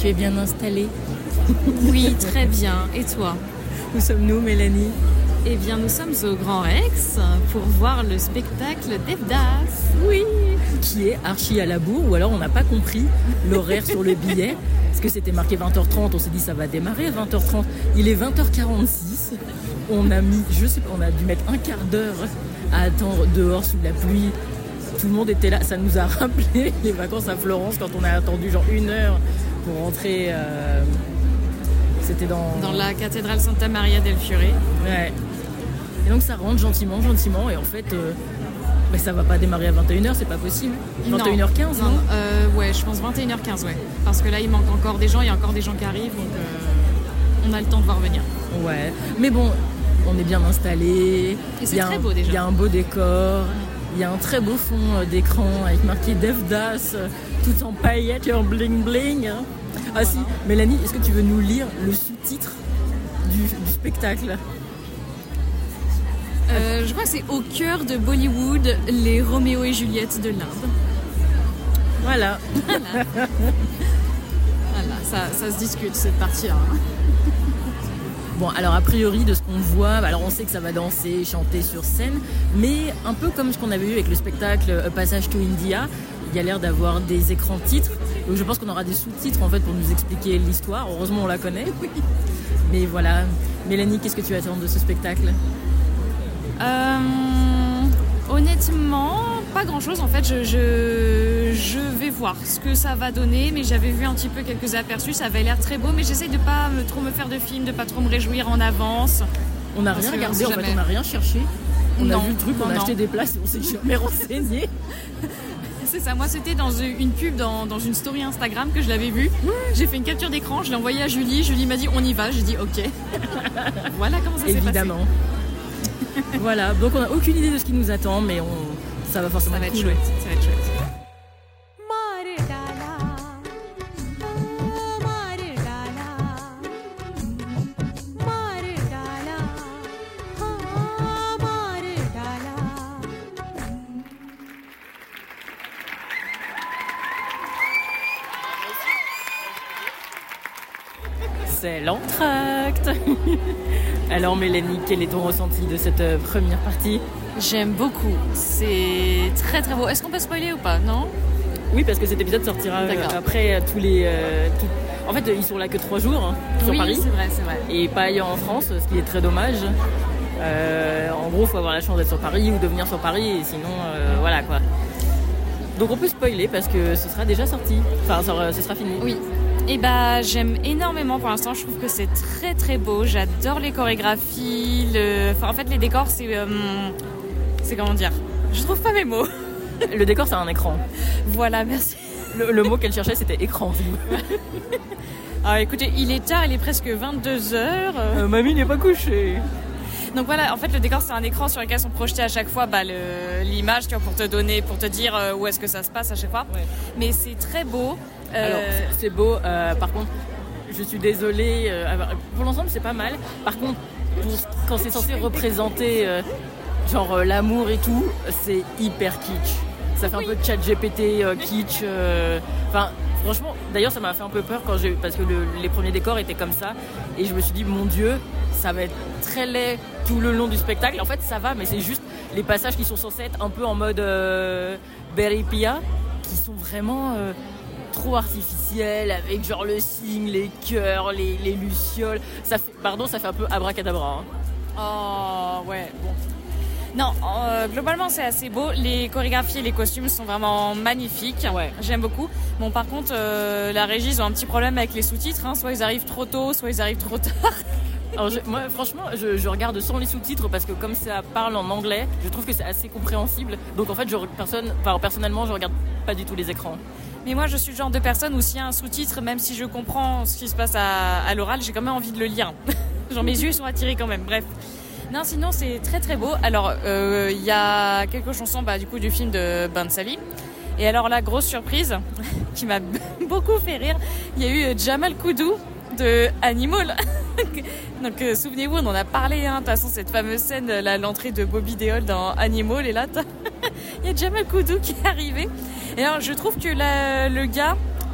Tu es bien installée? Oui, très bien. Et toi? Où sommes-nous, Mélanie? Eh bien, nous sommes au Grand Rex pour voir le spectacle d'Evdas. Oui, qui est archi à la bourre, ou alors on n'a pas compris l'horaire sur le billet, parce que c'était marqué 20h30, on s'est dit ça va démarrer à 20h30. Il est 20h46, on a mis, je sais pas, on a dû mettre un quart d'heure à attendre dehors sous la pluie. Tout le monde était là, ça nous a rappelé les vacances à Florence quand on a attendu genre 1 heure pour rentrer. C'était dans la cathédrale Santa Maria del Fiore. Ouais. Et donc ça rentre gentiment, et en fait, ça va pas démarrer à 21h, c'est pas possible. 21h15, non? Ouais, je pense 21h15, ouais. Parce que là, il manque encore des gens, il y a encore des gens qui arrivent, donc on a le temps de voir venir. Ouais, mais bon, on est bien installé. Et c'est très beau déjà. Il y a un beau décor, il y a un très beau fond d'écran avec marqué Devdas, tout en paillettes et en bling bling. Ah voilà. Si, Mélanie, est-ce que tu veux nous lire le sous-titre du spectacle? Je crois que c'est au cœur de Bollywood, les Roméo et Juliette de l'Inde. Voilà. Voilà, ça se discute cette partie-là. Bon, alors a priori, de ce qu'on voit, alors on sait que ça va danser, chanter sur scène, mais un peu comme ce qu'on avait eu avec le spectacle A Passage to India, il y a l'air d'avoir des écrans titres, donc je pense qu'on aura des sous-titres en fait pour nous expliquer l'histoire. Heureusement, on la connaît. Oui. Mais voilà, Mélanie, qu'est-ce que tu attends de ce spectacle? Honnêtement, pas grand-chose. En fait, je vais voir ce que ça va donner, mais j'avais vu un petit peu quelques aperçus. Ça avait l'air très beau, mais j'essaie de pas trop me faire de films, de pas trop me réjouir en avance. On n'a rien regardé, en fait, on n'a rien cherché. On a vu le truc, on a acheté des places et on s'est jamais renseigné. C'est ça, moi c'était dans une pub, dans une story Instagram que je l'avais vue. J'ai fait une capture d'écran, je l'ai envoyée à Julie. Julie m'a dit on y va, j'ai dit ok. Voilà comment ça s'est passé. Évidemment. Voilà, donc on n'a aucune idée de ce qui nous attend, mais ça va forcément être cool. Chouette. Ça va être chouette. C'est l'entracte. Alors Mélanie, quel est ton ressenti de cette première partie? J'aime beaucoup, c'est très très beau. Est-ce qu'on peut spoiler ou pas? Non? Oui, parce que cet épisode sortira après tous les... En fait, ils sont là que 3 jours sur Paris. Oui, c'est vrai. Et pas ailleurs en France, ce qui est très dommage. En gros, il faut avoir la chance d'être sur Paris ou de venir sur Paris, et sinon, voilà quoi. Donc on peut spoiler parce que ce sera déjà sorti. Enfin, ce sera fini. Oui. Et j'aime énormément pour l'instant, je trouve que c'est très très beau, j'adore les chorégraphies, en fait les décors c'est comment dire, je trouve pas mes mots. Le décor c'est un écran. Voilà, merci. Le mot qu'elle cherchait c'était écran. Alors écoutez, il est tard, il est presque 22h. Mamie n'est pas couchée. Donc voilà, en fait le décor c'est un écran sur lequel sont projetés à chaque fois l'image, tu vois, pour te dire où est-ce que ça se passe à chaque fois. Ouais. Mais c'est très beau. Alors c'est beau, par contre je suis désolée, pour l'ensemble c'est pas mal. Par contre quand c'est censé représenter l'amour et tout, c'est hyper kitsch. Ça fait un peu de chat GPT kitsch. Enfin franchement, d'ailleurs ça m'a fait un peu peur parce que les premiers décors étaient comme ça. Et je me suis dit mon Dieu, ça va être très laid tout le long du spectacle. En fait ça va, mais c'est juste les passages qui sont censés être un peu en mode Berry Pia, qui sont vraiment... trop artificiel, avec genre le cygne, les chœurs, les lucioles. Ça fait un peu abracadabra. Oh ouais, bon. Non, globalement c'est assez beau. Les chorégraphies et les costumes sont vraiment magnifiques. Ouais. J'aime beaucoup. Bon, par contre, la régie, ils ont un petit problème avec les sous-titres. Soit ils arrivent trop tôt, soit ils arrivent trop tard. Alors moi franchement je regarde sans les sous-titres parce que comme ça parle en anglais, je trouve que c'est assez compréhensible. Donc en fait personnellement je regarde pas du tout les écrans. Mais moi je suis le genre de personne où s'il y a un sous-titre, même si je comprends ce qui se passe à l'oral, j'ai quand même envie de le lire. Genre mes yeux sont attirés quand même, bref. Non, sinon c'est très très beau. Alors il y a quelques chansons du coup du film de Bansali. Et alors la grosse surprise qui m'a beaucoup fait rire, il y a eu Jamal Koudou de Animal. Donc souvenez-vous, on en a parlé, de toute façon cette fameuse scène, l'entrée de Bobby Deol dans Animal, et là il y a Jamal Koudou qui est arrivé. Et alors je trouve que le gars,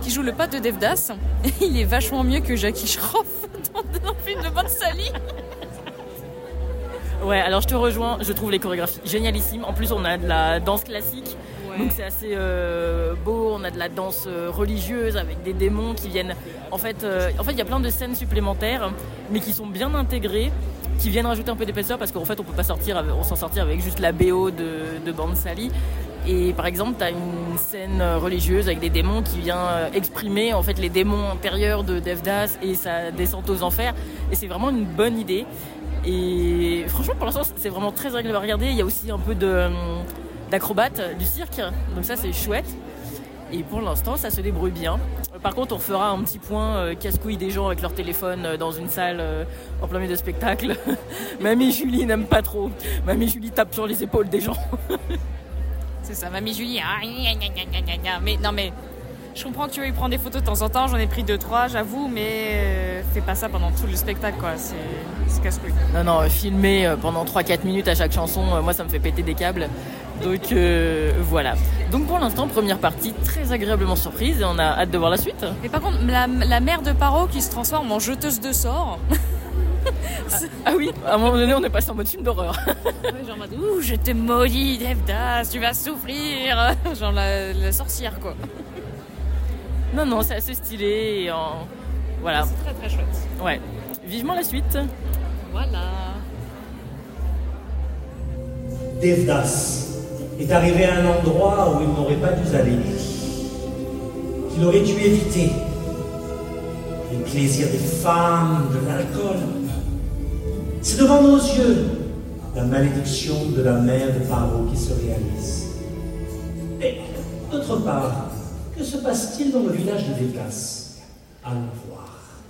qui joue le pote de Devdas. Il est vachement mieux que Jackie Shroff dans le film de Bansali. Ouais, alors je te rejoins, je trouve les chorégraphies génialissimes. En plus, on a de la danse classique, donc c'est assez beau. On a de la danse religieuse avec des démons qui viennent. En fait, il y a plein de scènes supplémentaires, mais qui sont bien intégrées, qui viennent rajouter un peu d'épaisseur parce qu'en fait, on peut pas s'en sortir avec juste la BO de Bansali. Et par exemple, tu as une scène religieuse avec des démons qui vient exprimer en fait les démons intérieurs de Devdas et sa descente aux enfers. Et c'est vraiment une bonne idée. Et franchement, pour l'instant, c'est vraiment très agréable à regarder. Il y a aussi un peu d'acrobates, du cirque, donc ça c'est chouette. Et pour l'instant, ça se débrouille bien. Par contre, on fera un petit point casse-couille des gens avec leur téléphone dans une salle en plein milieu de spectacle. Mamie Julie n'aime pas trop. Mamie Julie tape sur les épaules des gens. C'est ça, Mamie Julie. Mais non, mais je comprends que tu veux y prendre des photos de temps en temps. J'en ai pris 2-3, j'avoue, mais fais pas ça pendant tout le spectacle, quoi. C'est casse-couille. Non, filmer pendant 3-4 minutes à chaque chanson, moi ça me fait péter des câbles. Donc voilà. Donc pour l'instant, première partie très agréablement surprise et on a hâte de voir la suite. Mais par contre, la mère de Paro qui se transforme en jeteuse de sorts. Ah oui, à un moment donné, on est passé en mode film d'horreur. Ouais, genre en mode ouh, je te maudis, Devdas, tu vas souffrir. Genre la sorcière, quoi. Non, c'est assez stylé. Voilà. C'est très très chouette. Ouais. Vivement la suite. Voilà. Devdas est arrivé à un endroit où il n'aurait pas dû aller, qu'il aurait dû éviter. Les plaisirs des femmes, de l'alcool. C'est devant nos yeux la malédiction de la mère de Paro qui se réalise. Et d'autre part, que se passe-t-il dans le village de Devdas? Allons voir.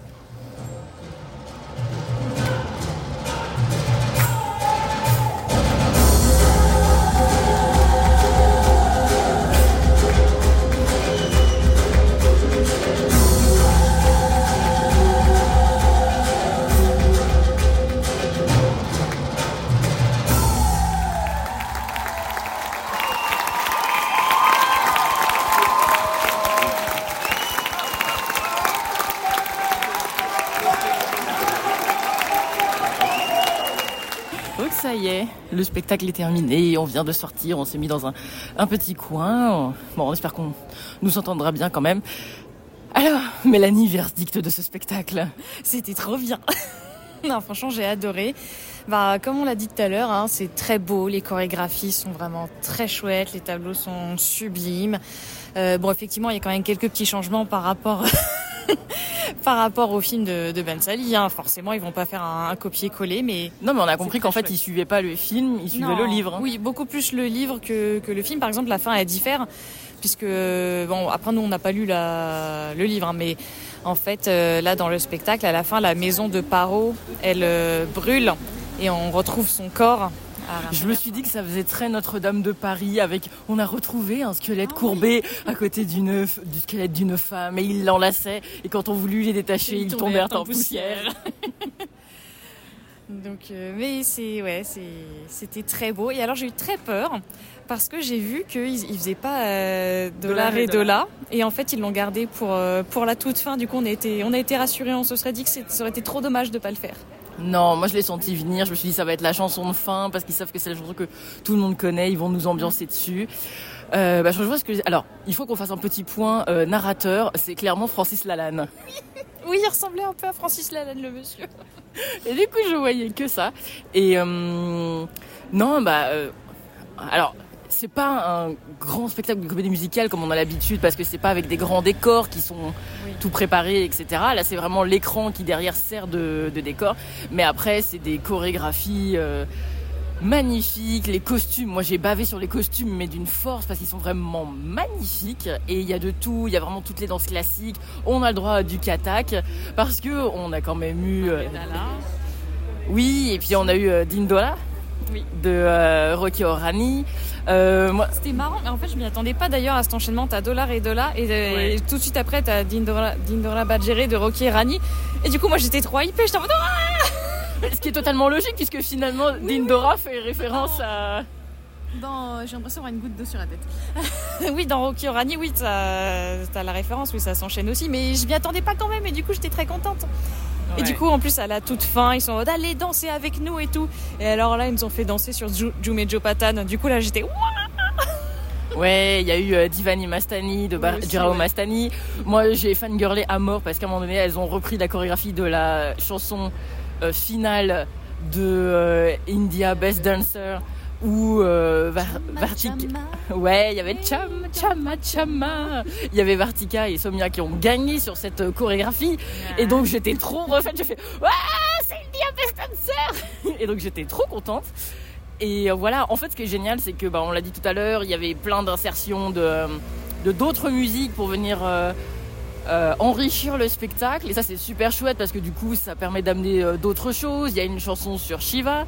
Ça y est, le spectacle est terminé, on vient de sortir, on s'est mis dans un petit coin. Bon, on espère qu'on nous entendra bien quand même. Alors, Mélanie, verdict de ce spectacle? C'était trop bien. Non, franchement, j'ai adoré. Comme on l'a dit tout à l'heure, hein, c'est très beau, les chorégraphies sont vraiment très chouettes, les tableaux sont sublimes. Effectivement, il y a quand même quelques petits changements par rapport au film de Bansali, hein. Forcément, ils vont pas faire un copier-coller, mais... Non, mais on a compris qu'en fait, ils suivaient pas le film, ils suivaient le livre. Oui, beaucoup plus le livre que le film. Par exemple, la fin, elle diffère, puisque... après, nous, on n'a pas lu le livre, hein, mais en fait, là, dans le spectacle, à la fin, la maison de Paro, elle brûle, et on retrouve son corps... Je me suis dit que ça faisait très Notre-Dame de Paris avec on a retrouvé un squelette courbé à côté du squelette d'une femme et il l'enlaçait et quand on voulut les détacher ils tombèrent en poussière. Donc mais c'était très beau et alors j'ai eu très peur parce que j'ai vu qu'ils faisaient pas Dollar et Dollar et en fait ils l'ont gardé pour la toute fin. Du coup on a été rassurés, on se serait dit que ça aurait été trop dommage de pas le faire. Non, moi je l'ai senti venir, je me suis dit ça va être la chanson de fin parce qu'ils savent que c'est la chanson que tout le monde connaît, ils vont nous ambiancer dessus. Je vois ce que... Alors, il faut qu'on fasse un petit point narrateur, c'est clairement Francis Lalanne. Oui, il ressemblait un peu à Francis Lalanne, le monsieur. Et du coup, je voyais que ça. Et alors, c'est pas un grand spectacle de comédie musicale comme on a l'habitude parce que c'est pas avec des grands décors qui sont tout préparés, etc. Là, c'est vraiment l'écran qui derrière sert de décor. Mais après, c'est des chorégraphies magnifiques. Les costumes, moi j'ai bavé sur les costumes, mais d'une force parce qu'ils sont vraiment magnifiques. Et il y a de tout, il y a vraiment toutes les danses classiques. On a le droit du katak parce que on a quand même eu... Oui, et puis on a eu Dindola. Oui. De Rocky Horani. C'était marrant, mais en fait je m'y attendais pas d'ailleurs à cet enchaînement. T'as Dollar et Dola et tout de suite après t'as Dindola Badgere de Rocky Horani et du coup moi j'étais trop hypée, j'étais en mode ce qui est totalement logique puisque finalement Dindora fait référence à... J'ai l'impression d'avoir une goutte d'eau sur la tête. Oui, dans Rocky Horror, oui, t'as la référence, oui, ça s'enchaîne aussi. Mais je m'y attendais pas quand même, et du coup, j'étais très contente. Ouais. Et du coup, en plus, à la toute fin, ils sont en mode allez danser avec nous et tout. Et alors là, ils nous ont fait danser sur Jume Jopatan. Du coup, là, j'étais ouais, il y a eu Divani Mastani de Jirao Mastani. Moi, j'ai fangirlé à mort parce qu'à un moment donné, elles ont repris la chorégraphie de la chanson finale de India Best Dancer où Vartika. Ouais, il y avait Chama. Il y avait Vartika et Somia qui ont gagné sur cette chorégraphie. Et donc, j'étais trop refaite. J'ai fait c'est India Best Dancer. Et donc, j'étais trop contente. Et voilà, en fait, ce qui est génial, c'est que, on l'a dit tout à l'heure, il y avait plein d'insertions de d'autres musiques pour venir enrichir le spectacle. Et ça, c'est super chouette parce que du coup, ça permet d'amener d'autres choses. Il y a une chanson sur Shiva.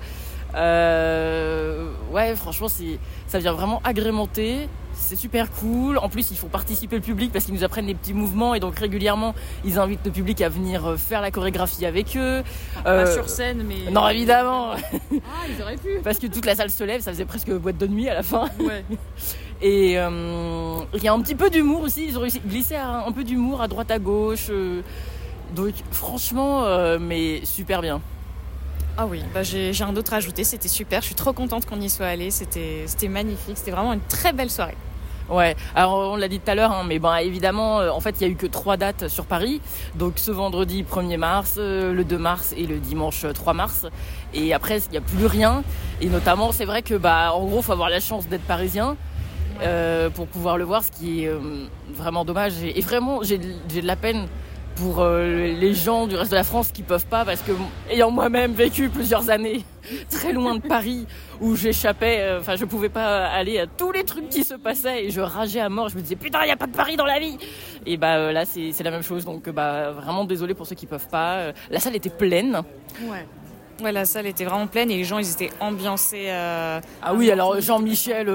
Ouais, franchement, ça vient vraiment agrémenter. C'est super cool. En plus, ils font participer le public parce qu'ils nous apprennent des petits mouvements et donc régulièrement, ils invitent le public à venir faire la chorégraphie avec eux. Pas sur scène, mais... Non, évidemment. Ils auraient pu. Parce que toute la salle se lève, ça faisait presque boîte de nuit à la fin. Ouais. Et il y a un petit peu d'humour aussi. Ils ont réussi à glisser un peu d'humour à droite à gauche. Donc, franchement, mais super bien. Ah oui, j'ai rien d'autre à ajouter, c'était super, je suis trop contente qu'on y soit allé, c'était magnifique, c'était vraiment une très belle soirée. Ouais, alors on l'a dit tout à l'heure, mais évidemment, en fait, il y a eu que 3 dates sur Paris. Donc ce vendredi 1er mars, le 2 mars et le dimanche 3 mars. Et après, il n'y a plus rien. Et notamment, c'est vrai que, en gros, il faut avoir la chance d'être parisien pour pouvoir le voir, ce qui est vraiment dommage. Et vraiment, j'ai de la peine pour les gens du reste de la France qui peuvent pas, parce que ayant moi-même vécu plusieurs années très loin de Paris où j'échappais, je pouvais pas aller à tous les trucs qui se passaient et je rageais à mort, je me disais putain il y a pas de Paris dans la vie, et là c'est la même chose, donc vraiment désolé pour ceux qui peuvent pas. La salle était pleine. Ouais, la salle était vraiment pleine et les gens ils étaient ambiancés. Ah oui, alors Jean-Michel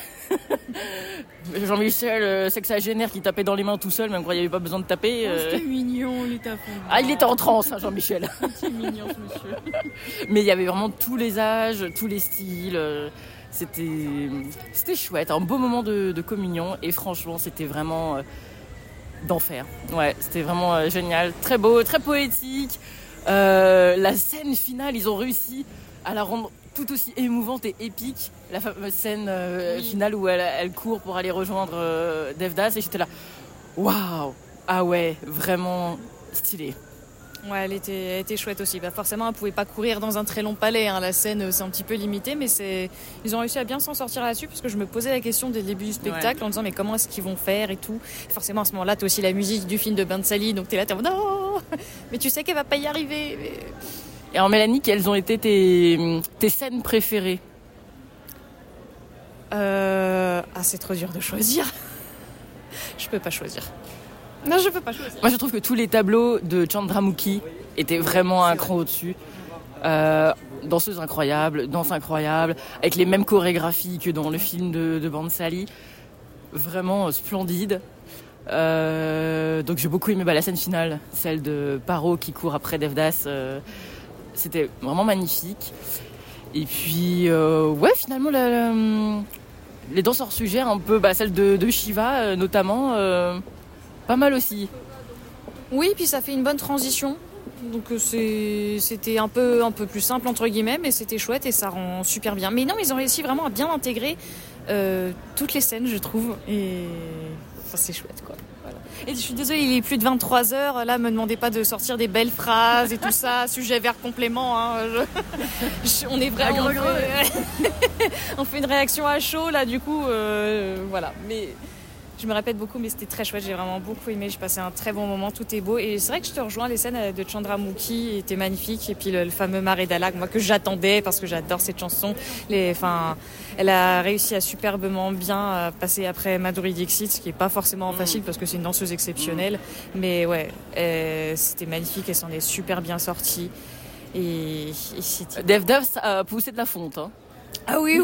sexagénaire qui tapait dans les mains tout seul, même quand il n'y avait pas besoin de taper. C'était mignon, il était à fond. Ah, il était en transe, Jean-Michel. C'est mignon ce monsieur. Mais il y avait vraiment tous les âges, tous les styles. C'était chouette, un beau moment de communion et franchement c'était vraiment d'enfer. Ouais, c'était vraiment génial, très beau, très poétique. La scène finale, ils ont réussi à la rendre tout aussi émouvante et épique, la fameuse scène finale où elle court pour aller rejoindre Devdas, et j'étais là, waouh, ah ouais, vraiment stylé. Ouais, elle était chouette aussi. Forcément, elle pouvait pas courir dans un très long palais, hein. La scène, c'est un petit peu limité, mais ils ont réussi à bien s'en sortir là-dessus, parce que je me posais la question dès le début du spectacle en disant mais comment est-ce qu'ils vont faire et tout. Forcément, à ce moment-là, t'as aussi la musique du film de Bansali, donc t'es là, non, mais tu sais qu'elle va pas y arriver. Mais... Et alors Mélanie, quelles ont été tes scènes préférées? C'est trop dur de choisir. Je peux pas choisir. Non, je peux pas choisir. Moi, je trouve que tous les tableaux de Chandramukhi étaient vraiment un cran au-dessus. Danseuse incroyable, danse incroyable, avec les mêmes chorégraphies que dans le film de Bansali. Vraiment splendide. Donc j'ai beaucoup aimé la scène finale, celle de Paro qui court après Devdas. C'était vraiment magnifique. Et puis, finalement, les danses hors sujet, un peu, celle de Shiva notamment, pas mal aussi. Oui, puis ça fait une bonne transition. Donc c'était un peu plus simple entre guillemets, mais c'était chouette et ça rend super bien. Mais non, ils ont réussi vraiment à bien intégrer toutes les scènes, je trouve. Et c'est chouette, quoi. Voilà. Et je suis désolée, il est plus de 23h. Là, me demandez pas de sortir des belles phrases et tout ça. Sujet, verbe, complément. Hein. On est vraiment... on fait une réaction à chaud, là, du coup. Voilà. Mais... Je me répète beaucoup, mais c'était très chouette. J'ai vraiment beaucoup aimé. J'ai passé un très bon moment. Tout est beau. Et c'est vrai que je te rejoins. Les scènes de Chandramukhi étaient magnifiques. Et puis le fameux Mare Dalag, moi, que j'attendais parce que j'adore cette chanson. Elle a réussi à superbement bien passer après Madhuri Dixit, ce qui n'est pas forcément facile parce que c'est une danseuse exceptionnelle. Mais ouais, c'était magnifique. Elle s'en est super bien sortie. Et Devdas a poussé de la fonte. Hein. Ah oui.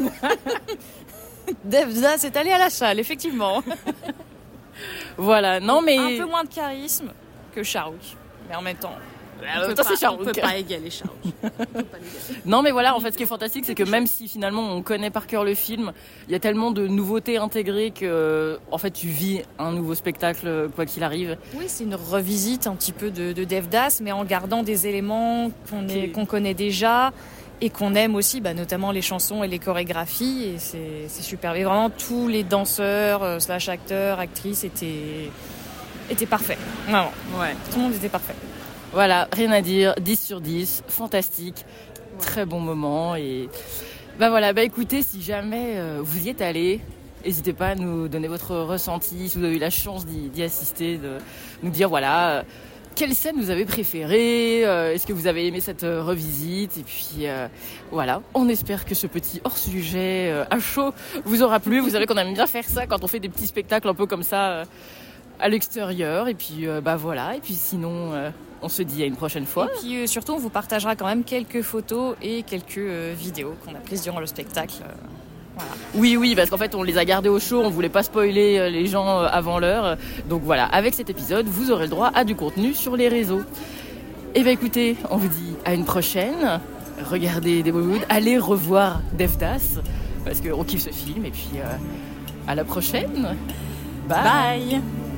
Devdas est allé à la salle, effectivement. Voilà, non mais... Un peu moins de charisme que Charouk, mais en même temps... On peut pas égaler Charouch. Non mais voilà, en fait ce qui est fantastique c'est que même si finalement on connaît par cœur le film, il y a tellement de nouveautés intégrées que en fait tu vis un nouveau spectacle quoi qu'il arrive. Oui, c'est une revisite un petit peu de Devdas, mais en gardant des éléments qu'on connaît déjà et qu'on aime aussi, notamment les chansons et les chorégraphies, et c'est super. Et vraiment tous les danseurs / acteurs, actrices étaient parfaits. Vraiment. Ouais. Tout le monde était parfait. Voilà, rien à dire, 10 sur 10, fantastique, très bon moment. Et voilà, écoutez, si jamais vous y êtes allé, n'hésitez pas à nous donner votre ressenti, si vous avez eu la chance d'y assister, de nous dire voilà, quelle scène vous avez préférée, est-ce que vous avez aimé cette revisite, et puis voilà, on espère que ce petit hors-sujet à chaud vous aura plu. Vous savez qu'on aime bien faire ça quand on fait des petits spectacles un peu comme ça à l'extérieur, et puis voilà, et puis sinon on se dit à une prochaine fois. Et puis surtout on vous partagera quand même quelques photos et quelques vidéos qu'on a prises durant le spectacle. Voilà. Oui, parce qu'en fait on les a gardés au chaud, on voulait pas spoiler les gens avant l'heure, donc voilà, avec cet épisode vous aurez le droit à du contenu sur les réseaux. Et écoutez, on vous dit à une prochaine, regardez des Bollywood, allez revoir Devdas parce qu'on kiffe ce film, et puis à la prochaine. Bye. Bye.